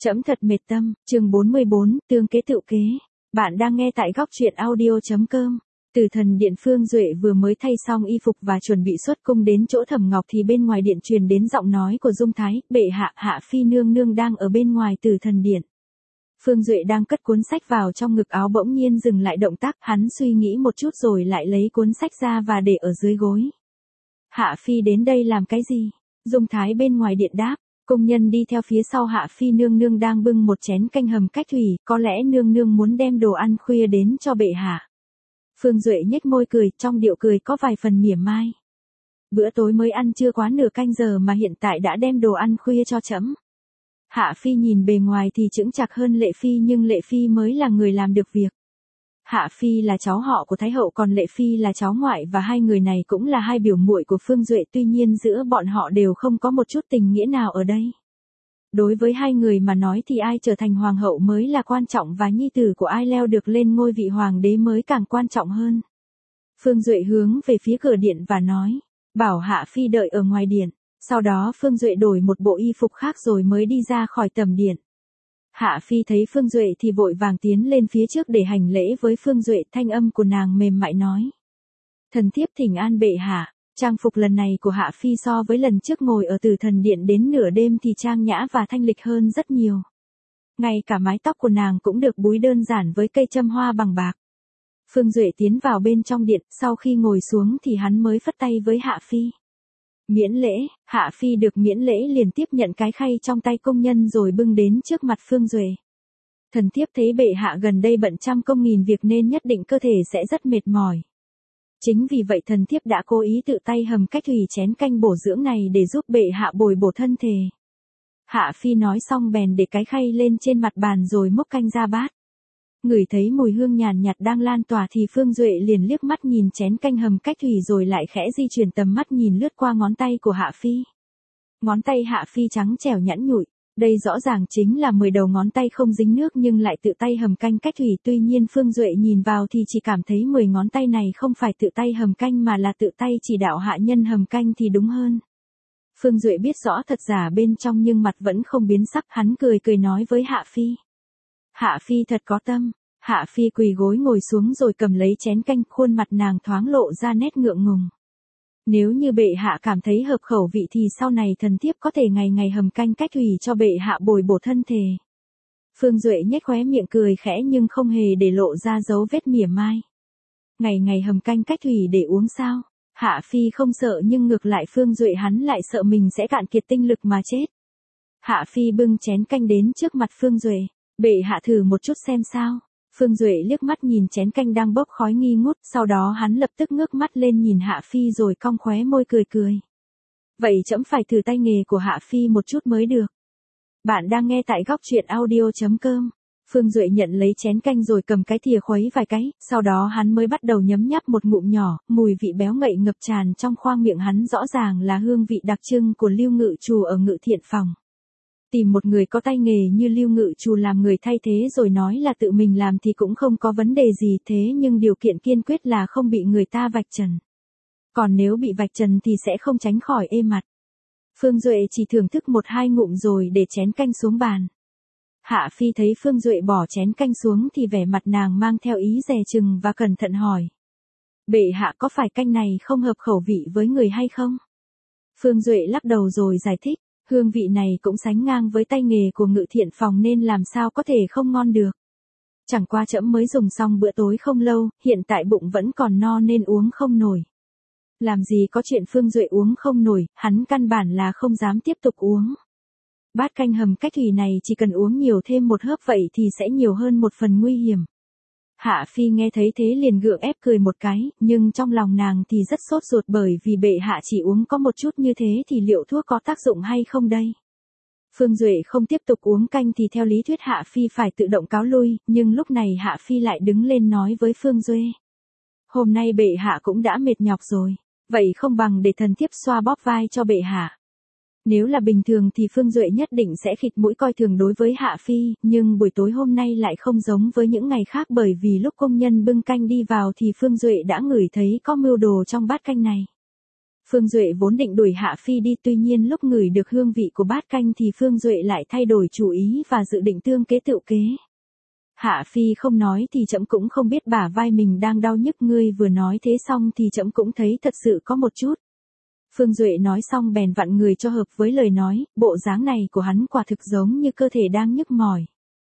Trẫm thật mệt tâm, chương 44, tương kế tựu kế. Bạn đang nghe tại góc truyện audio.com. Từ thần điện Phương Duệ vừa mới thay xong y phục và chuẩn bị xuất cung đến chỗ Thẩm Ngọc thì bên ngoài điện truyền đến giọng nói của Dung Thái, bệ hạ, Hạ Phi nương nương đang ở bên ngoài Từ thần điện. Phương Duệ đang cất cuốn sách vào trong ngực áo bỗng nhiên dừng lại động tác, hắn suy nghĩ một chút rồi lại lấy cuốn sách ra và để ở dưới gối. Hạ Phi đến đây làm cái gì? Dung Thái bên ngoài điện đáp. Công nhân đi theo phía sau Hạ Phi nương nương đang bưng một chén canh hầm cách thủy, có lẽ nương nương muốn đem đồ ăn khuya đến cho bệ hạ. Phương Duệ nhếch môi cười, trong điệu cười có vài phần mỉa mai. Bữa tối mới ăn chưa quá nửa canh giờ mà hiện tại đã đem đồ ăn khuya cho trẫm. Hạ Phi nhìn bề ngoài thì chững chạc hơn Lệ Phi nhưng Lệ Phi mới là người làm được việc. Hạ Phi là cháu họ của Thái hậu còn Lệ Phi là cháu ngoại và hai người này cũng là hai biểu muội của Phương Duệ, tuy nhiên giữa bọn họ đều không có một chút tình nghĩa nào ở đây. Đối với hai người mà nói thì ai trở thành hoàng hậu mới là quan trọng và nhi tử của ai leo được lên ngôi vị hoàng đế mới càng quan trọng hơn. Phương Duệ hướng về phía cửa điện và nói, bảo Hạ Phi đợi ở ngoài điện, sau đó Phương Duệ đổi một bộ y phục khác rồi mới đi ra khỏi tầm điện. Hạ Phi thấy Phương Duệ thì vội vàng tiến lên phía trước để hành lễ với Phương Duệ, thanh âm của nàng mềm mại nói. Thần thiếp thỉnh an bệ hạ, trang phục lần này của Hạ Phi so với lần trước ngồi ở Từ thần điện đến nửa đêm thì trang nhã và thanh lịch hơn rất nhiều. Ngay cả mái tóc của nàng cũng được búi đơn giản với cây châm hoa bằng bạc. Phương Duệ tiến vào bên trong điện, sau khi ngồi xuống thì hắn mới phất tay với Hạ Phi. Miễn lễ, Hạ Phi được miễn lễ liền tiếp nhận cái khay trong tay công nhân rồi bưng đến trước mặt Phương Duệ. Thần thiếp thấy bệ hạ gần đây bận trăm công nghìn việc nên nhất định cơ thể sẽ rất mệt mỏi. Chính vì vậy thần thiếp đã cố ý tự tay hầm cách thủy chén canh bổ dưỡng này để giúp bệ hạ bồi bổ thân thể. Hạ Phi nói xong bèn để cái khay lên trên mặt bàn rồi múc canh ra bát. Ngửi thấy mùi hương nhàn nhạt đang lan tỏa thì Phương Duệ liền liếc mắt nhìn chén canh hầm cách thủy rồi lại khẽ di chuyển tầm mắt nhìn lướt qua ngón tay của Hạ Phi. Ngón tay Hạ Phi trắng trẻo nhẵn nhụi, đây rõ ràng chính là 10 đầu ngón tay không dính nước nhưng lại tự tay hầm canh cách thủy, tuy nhiên Phương Duệ nhìn vào thì chỉ cảm thấy 10 ngón tay này không phải tự tay hầm canh mà là tự tay chỉ đạo hạ nhân hầm canh thì đúng hơn. Phương Duệ biết rõ thật giả bên trong nhưng mặt vẫn không biến sắc, hắn cười cười nói với Hạ Phi. Hạ Phi thật có tâm. Hạ Phi quỳ gối ngồi xuống rồi cầm lấy chén canh, khuôn mặt nàng thoáng lộ ra nét ngượng ngùng. Nếu như bệ hạ cảm thấy hợp khẩu vị thì sau này thần thiếp có thể ngày ngày hầm canh cách thủy cho bệ hạ bồi bổ thân thể. Phương Duệ nhếch khóe miệng cười khẽ nhưng không hề để lộ ra dấu vết mỉa mai. Ngày ngày hầm canh cách thủy để uống sao? Hạ Phi không sợ nhưng ngược lại Phương Duệ hắn lại sợ mình sẽ cạn kiệt tinh lực mà chết. Hạ Phi bưng chén canh đến trước mặt Phương Duệ. Bệ hạ thử một chút xem sao. Phương Duệ liếc mắt nhìn chén canh đang bốc khói nghi ngút, sau đó hắn lập tức ngước mắt lên nhìn Hạ Phi rồi cong khóe môi cười cười. Vậy trẫm phải thử tay nghề của Hạ Phi một chút mới được. Bạn đang nghe tại góc truyện audio.com. Phương Duệ nhận lấy chén canh rồi cầm cái thìa khuấy vài cái, sau đó hắn mới bắt đầu nhấm nháp một ngụm nhỏ, mùi vị béo ngậy ngập tràn trong khoang miệng hắn, rõ ràng là hương vị đặc trưng của Lưu Ngự Trù ở Ngự Thiện Phòng. Tìm một người có tay nghề như Lưu Ngự Trù làm người thay thế rồi nói là tự mình làm thì cũng không có vấn đề gì, thế nhưng điều kiện kiên quyết là không bị người ta vạch trần. Còn nếu bị vạch trần thì sẽ không tránh khỏi ê mặt. Phương Duệ chỉ thưởng thức một hai ngụm rồi để chén canh xuống bàn. Hạ Phi thấy Phương Duệ bỏ chén canh xuống thì vẻ mặt nàng mang theo ý dè chừng và cẩn thận hỏi. Bệ hạ có phải canh này không hợp khẩu vị với người hay không? Phương Duệ lắc đầu rồi giải thích. Hương vị này cũng sánh ngang với tay nghề của Ngự Thiện Phòng nên làm sao có thể không ngon được. Chẳng qua trẫm mới dùng xong bữa tối không lâu, hiện tại bụng vẫn còn no nên uống không nổi. Làm gì có chuyện Phương Duệ uống không nổi, hắn căn bản là không dám tiếp tục uống. Bát canh hầm cách thủy này chỉ cần uống nhiều thêm một hớp vậy thì sẽ nhiều hơn một phần nguy hiểm. Hạ Phi nghe thấy thế liền gượng ép cười một cái, nhưng trong lòng nàng thì rất sốt ruột bởi vì bệ hạ chỉ uống có một chút như thế thì liệu thuốc có tác dụng hay không đây? Phương Duệ không tiếp tục uống canh thì theo lý thuyết Hạ Phi phải tự động cáo lui, nhưng lúc này Hạ Phi lại đứng lên nói với Phương Duệ. Hôm nay bệ hạ cũng đã mệt nhọc rồi, vậy không bằng để thần thiếp xoa bóp vai cho bệ hạ. Nếu là bình thường thì Phương Duệ nhất định sẽ khịt mũi coi thường đối với Hạ Phi, nhưng buổi tối hôm nay lại không giống với những ngày khác bởi vì lúc công nhân bưng canh đi vào thì Phương Duệ đã ngửi thấy có mưu đồ trong bát canh này. Phương Duệ vốn định đuổi Hạ Phi đi, tuy nhiên lúc ngửi được hương vị của bát canh thì Phương Duệ lại thay đổi chủ ý và dự định tương kế tựu kế. Hạ Phi không nói thì trẫm cũng không biết bả vai mình đang đau nhức, ngươi vừa nói thế xong thì trẫm cũng thấy thật sự có một chút. Phương Duệ nói xong bèn vặn người cho hợp với lời nói, bộ dáng này của hắn quả thực giống như cơ thể đang nhức mỏi.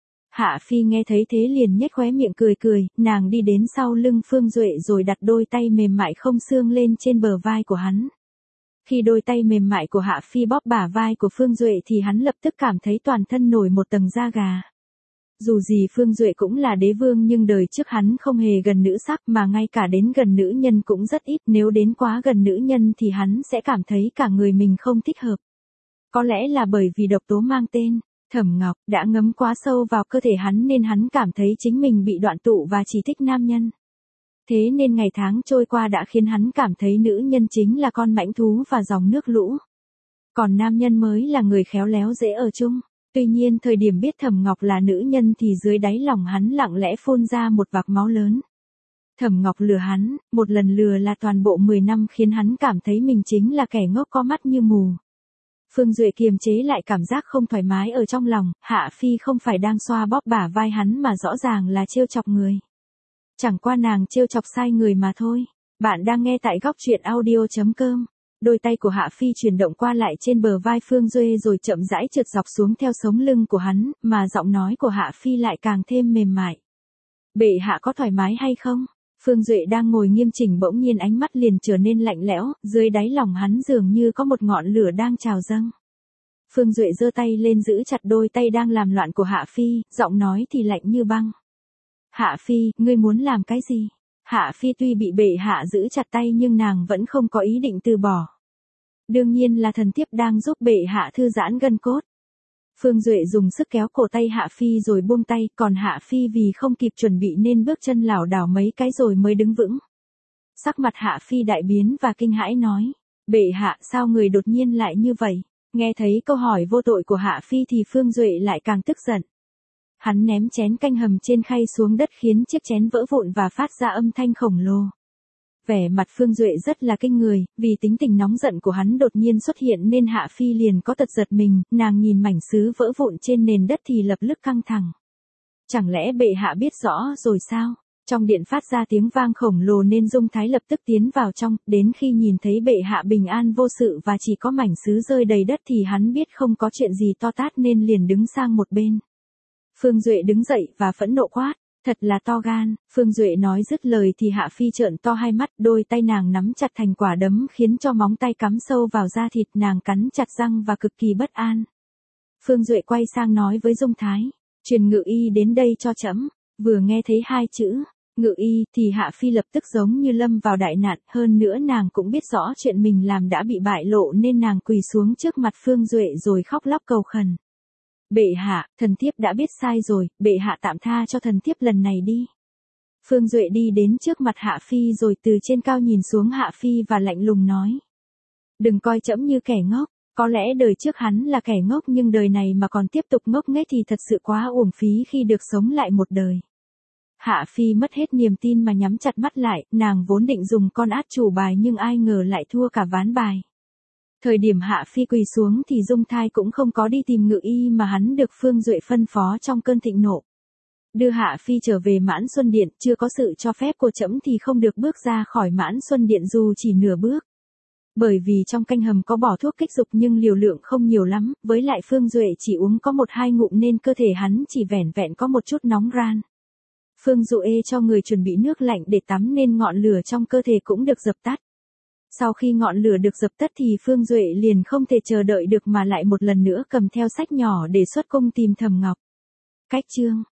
Hạ Phi nghe thấy thế liền nhếch khóe miệng cười cười, nàng đi đến sau lưng Phương Duệ rồi đặt đôi tay mềm mại không xương lên trên bờ vai của hắn. Khi đôi tay mềm mại của Hạ Phi bóp bả vai của Phương Duệ thì hắn lập tức cảm thấy toàn thân nổi một tầng da gà. Dù gì Phương Duệ cũng là đế vương nhưng đời trước hắn không hề gần nữ sắc mà ngay cả đến gần nữ nhân cũng rất ít, nếu đến quá gần nữ nhân thì hắn sẽ cảm thấy cả người mình không thích hợp. Có lẽ là bởi vì độc tố mang tên Thẩm Ngọc đã ngấm quá sâu vào cơ thể hắn nên hắn cảm thấy chính mình bị đoạn tụ và chỉ thích nam nhân. Thế nên ngày tháng trôi qua đã khiến hắn cảm thấy nữ nhân chính là con mãnh thú và dòng nước lũ. Còn nam nhân mới là người khéo léo dễ ở chung. Tuy nhiên thời điểm biết Thẩm Ngọc là nữ nhân thì dưới đáy lòng hắn lặng lẽ phun ra một vạc máu lớn. Thẩm Ngọc lừa hắn, một lần lừa là toàn bộ 10 năm khiến hắn cảm thấy mình chính là kẻ ngốc có mắt như mù. Phương Duệ kiềm chế lại cảm giác không thoải mái ở trong lòng, Hạ Phi không phải đang xoa bóp bả vai hắn mà rõ ràng là trêu chọc người. Chẳng qua nàng trêu chọc sai người mà thôi. Bạn đang nghe tại góc truyện audio.com. Đôi tay của Hạ Phi chuyển động qua lại trên bờ vai Phương Duệ rồi chậm rãi trượt dọc xuống theo sống lưng của hắn, mà giọng nói của Hạ Phi lại càng thêm mềm mại. Bệ hạ có thoải mái hay không? Phương Duệ đang ngồi nghiêm chỉnh bỗng nhiên ánh mắt liền trở nên lạnh lẽo, dưới đáy lòng hắn dường như có một ngọn lửa đang trào dâng. Phương Duệ giơ tay lên giữ chặt đôi tay đang làm loạn của Hạ Phi, giọng nói thì lạnh như băng. Hạ Phi, ngươi muốn làm cái gì? Hạ Phi tuy bị bệ hạ giữ chặt tay nhưng nàng vẫn không có ý định từ bỏ. Đương nhiên là thần thiếp đang giúp bệ hạ thư giãn gân cốt. Phương Duệ dùng sức kéo cổ tay Hạ Phi rồi buông tay, còn Hạ Phi vì không kịp chuẩn bị nên bước chân lảo đảo mấy cái rồi mới đứng vững. Sắc mặt Hạ Phi đại biến và kinh hãi nói, bệ hạ sao người đột nhiên lại như vậy? Nghe thấy câu hỏi vô tội của Hạ Phi thì Phương Duệ lại càng tức giận. Hắn ném chén canh hầm trên khay xuống đất khiến chiếc chén vỡ vụn và phát ra âm thanh khổng lồ. Vẻ mặt Phương Duệ rất là kinh người, vì tính tình nóng giận của hắn đột nhiên xuất hiện nên Hạ Phi liền có tật giật mình, nàng nhìn mảnh sứ vỡ vụn trên nền đất thì lập tức căng thẳng. Chẳng lẽ bệ hạ biết rõ rồi sao? Trong điện phát ra tiếng vang khổng lồ nên Dung Thái lập tức tiến vào trong, đến khi nhìn thấy bệ hạ bình an vô sự và chỉ có mảnh sứ rơi đầy đất thì hắn biết không có chuyện gì to tát nên liền đứng sang một bên. Phương Duệ đứng dậy và phẫn nộ quát, thật là to gan. Phương Duệ nói dứt lời thì Hạ Phi trợn to hai mắt, đôi tay nàng nắm chặt thành quả đấm khiến cho móng tay cắm sâu vào da thịt, nàng cắn chặt răng và cực kỳ bất an. Phương Duệ quay sang nói với Dung Thái, truyền Ngự Y đến đây cho trẫm. Vừa nghe thấy hai chữ Ngự Y thì Hạ Phi lập tức giống như lâm vào đại nạn, hơn nữa nàng cũng biết rõ chuyện mình làm đã bị bại lộ nên nàng quỳ xuống trước mặt Phương Duệ rồi khóc lóc cầu khẩn. Bệ hạ, thần thiếp đã biết sai rồi, bệ hạ tạm tha cho thần thiếp lần này đi. Phương Duệ đi đến trước mặt Hạ Phi rồi từ trên cao nhìn xuống Hạ Phi và lạnh lùng nói. Đừng coi trẫm như kẻ ngốc, có lẽ đời trước hắn là kẻ ngốc nhưng đời này mà còn tiếp tục ngốc nghếch thì thật sự quá uổng phí khi được sống lại một đời. Hạ Phi mất hết niềm tin mà nhắm chặt mắt lại, nàng vốn định dùng con át chủ bài nhưng ai ngờ lại thua cả ván bài. Thời điểm Hạ Phi quỳ xuống thì Dung Thái cũng không có đi tìm Ngự Y mà hắn được Phương Duệ phân phó trong cơn thịnh nộ. Đưa Hạ Phi trở về Mãn Xuân Điện, chưa có sự cho phép của trẫm thì không được bước ra khỏi Mãn Xuân Điện dù chỉ nửa bước. Bởi vì trong canh hầm có bỏ thuốc kích dục nhưng liều lượng không nhiều lắm, với lại Phương Duệ chỉ uống có 1-2 ngụm nên cơ thể hắn chỉ vẻn vẹn có một chút nóng ran. Phương Duệ cho người chuẩn bị nước lạnh để tắm nên ngọn lửa trong cơ thể cũng được dập tắt. Sau khi ngọn lửa được dập tắt thì Phương Duệ liền không thể chờ đợi được mà lại một lần nữa cầm theo sách nhỏ để xuất cung tìm Thẩm Ngọc. Cách chương